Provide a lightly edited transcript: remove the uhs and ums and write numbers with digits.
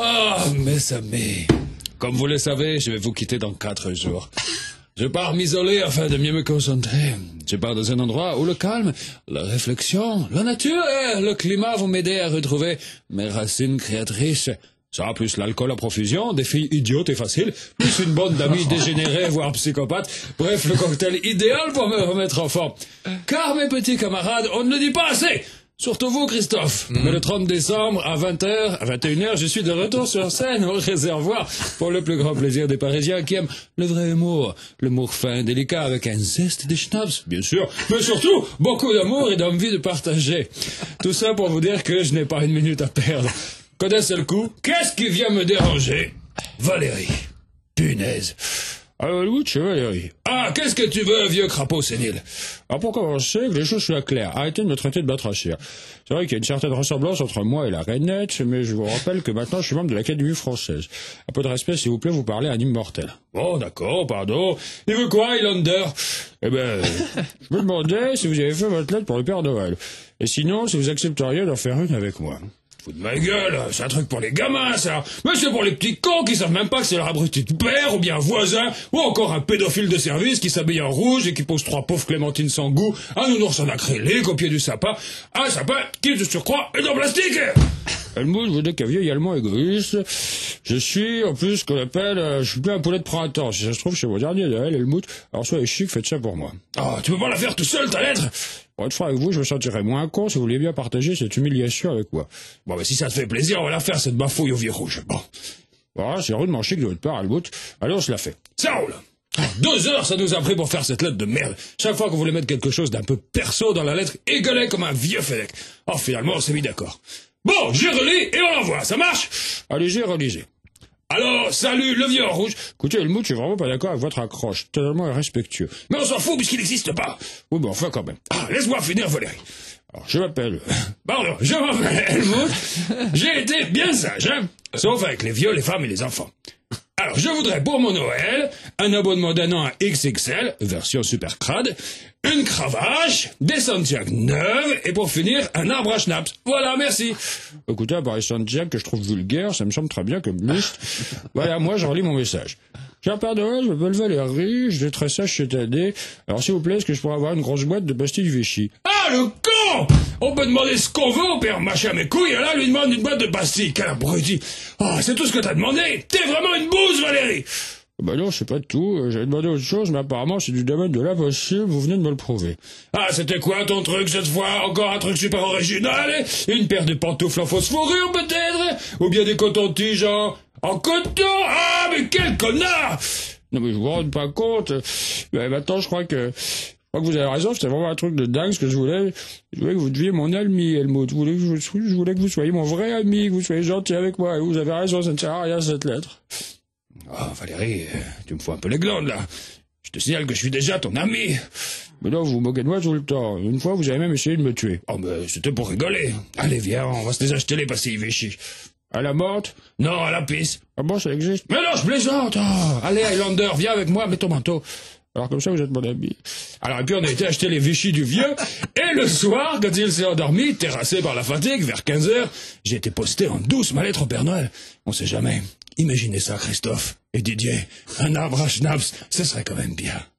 Ah, mes amis, comme vous le savez, je vais vous quitter dans 4 jours. Je pars m'isoler afin de mieux me concentrer. Je pars dans un endroit où le calme, la réflexion, la nature et le climat vont m'aider à retrouver mes racines créatrices. Ça, plus l'alcool à profusion, des filles idiotes et faciles, plus une bande d'amis dégénérés, voire psychopathes. Bref, le cocktail idéal pour me remettre en forme. Car, mes petits camarades, on ne le dit pas assez. Surtout vous, Christophe. Mais le 30 décembre, à 20h, à 21h, je suis de retour sur scène au réservoir pour le plus grand plaisir des Parisiens qui aiment le vrai humour. L'humour fin, délicat, avec un zeste de schnapps, bien sûr. Mais surtout, beaucoup d'amour et d'envie de partager. Tout ça pour vous dire que je n'ai pas une minute à perdre. Qu'un seul coup, qu'est-ce qui vient me déranger? Valérie. Punaise. Alors, oui, c'est Valérie. Ah, qu'est-ce que tu veux, vieux crapaud sénile? Alors, pour commencer, que les choses soient claires, arrêtez de me traiter de batrachia. C'est vrai qu'il y a une certaine ressemblance entre moi et la Rainette, mais je vous rappelle que maintenant je suis membre de l'Académie française. Un peu de respect, s'il vous plaît, vous parlez à un immortel. Bon, d'accord, pardon. Il veut quoi, Highlander? Eh ben, je me demandais si vous avez fait votre lettre pour le Père Noël. Et sinon, si vous accepteriez d'en faire une avec moi. Fous de ma gueule, c'est un truc pour les gamins, ça. Mais c'est pour les petits cons qui savent même pas que c'est leur abruti de père, ou bien un voisin, ou encore un pédophile de service qui s'habille en rouge et qui pose 3 pauvres clémentines sans goût, un nounours en acrylique au pied du sapin, un sapin qui, de surcroît, est en plastique. Helmut, vous dites qu'un vieil allemand égoïste. Je suis, en plus, ce qu'on appelle, je suis bien un poulet de printemps. Si ça se trouve, chez vos derniers Noël, Helmut. Alors, soyez chic, faites ça pour moi. Ah, tu peux pas la faire tout seul, ta lettre? Pour être franc avec vous, je me sentirais moins con si vous vouliez bien partager cette humiliation avec moi. Bon, ben, si ça te fait plaisir, on va la faire, cette bafouille au vieux rouge. Bon. Voilà, c'est rudement chic de votre part, Helmut. Allez, on se la fait. Ça roule! 2 heures, ça nous a pris pour faire cette lettre de merde. Chaque fois qu'on voulait mettre quelque chose d'un peu perso dans la lettre, il gueulait comme un vieux Fennec. Oh, finalement, on s'est mis d'accord. Bon, je relis et on l'envoie, ça marche? Allez-y, relisez. Alors, salut, le vieux en rouge. Écoutez, Helmut, je suis vraiment pas d'accord avec votre accroche. Totalement irrespectueux. Mais on s'en fout puisqu'il n'existe pas. Oui, mais enfin quand même. Ah, laisse-moi finir, Valérie. Alors, je m'appelle... Pardon, je m'appelle Helmut. J'ai été bien sage, hein. Sauf avec les vieux, les femmes et les enfants. Alors, je voudrais pour mon Noël un abonnement d'1 an à XXL, version super crade, une cravache, des Santiago neuves, et pour finir, un arbre à schnapps. Voilà, merci. Écoutez, à part les Santiago que je trouve vulgaire, ça me semble très bien comme liste. Voilà, moi, je relis mon message. Cher Père Noël, je m'appelle Valérie, je vais très sage cette année. Alors, s'il vous plaît, est-ce que je pourrais avoir une grosse boîte de pastilles Vichy? Ah, le con! On peut demander ce qu'on veut au père machin à mes couilles, et là, lui demande une boîte de pastilles. Quel abruti! Oh, c'est tout ce que t'as demandé! T'es vraiment une bouse, Valérie! Bah non, c'est pas tout. J'avais demandé autre chose, mais apparemment, c'est du domaine de l'impossible, vous venez de me le prouver. Ah, c'était quoi ton truc cette fois? Encore un truc super original? Une paire de pantoufles en fausse fourrure, peut-être? Ou bien des cotons-tiges en coton? Ah, mais quel connard! Non, mais je vous rends pas compte. Mais maintenant, je crois que vous avez raison, c'était vraiment un truc de dingue, ce que je voulais. Je voulais que vous deviez mon ami, Helmut. Je voulais que vous soyez mon vrai ami, que vous soyez gentil avec moi. Et vous avez raison, ça ne sert à rien, cette lettre. Ah, Valérie, tu me fous un peu les glandes, là. Je te signale que je suis déjà ton ami. Mais non, vous vous moquez de moi tout le temps. Une fois, vous avez même essayé de me tuer. Oh, mais c'était pour rigoler. Allez, viens, on va se les acheter les pastilles Vichy. À la morte? Non, à la pisse. Ah bon, ça existe? Mais non, je plaisante. Oh. Allez, Highlander, viens avec moi, mets ton manteau. Alors comme ça, vous êtes mon ami. Alors, et puis on a été acheter les Vichy du vieux, et le soir, quand il s'est endormi, terrassé par la fatigue, vers 15h, j'ai été posté en douce ma lettre au Père Noël. On sait jamais. Imaginez ça, Christophe et Didier. Un arbre à schnapps, ce serait quand même bien.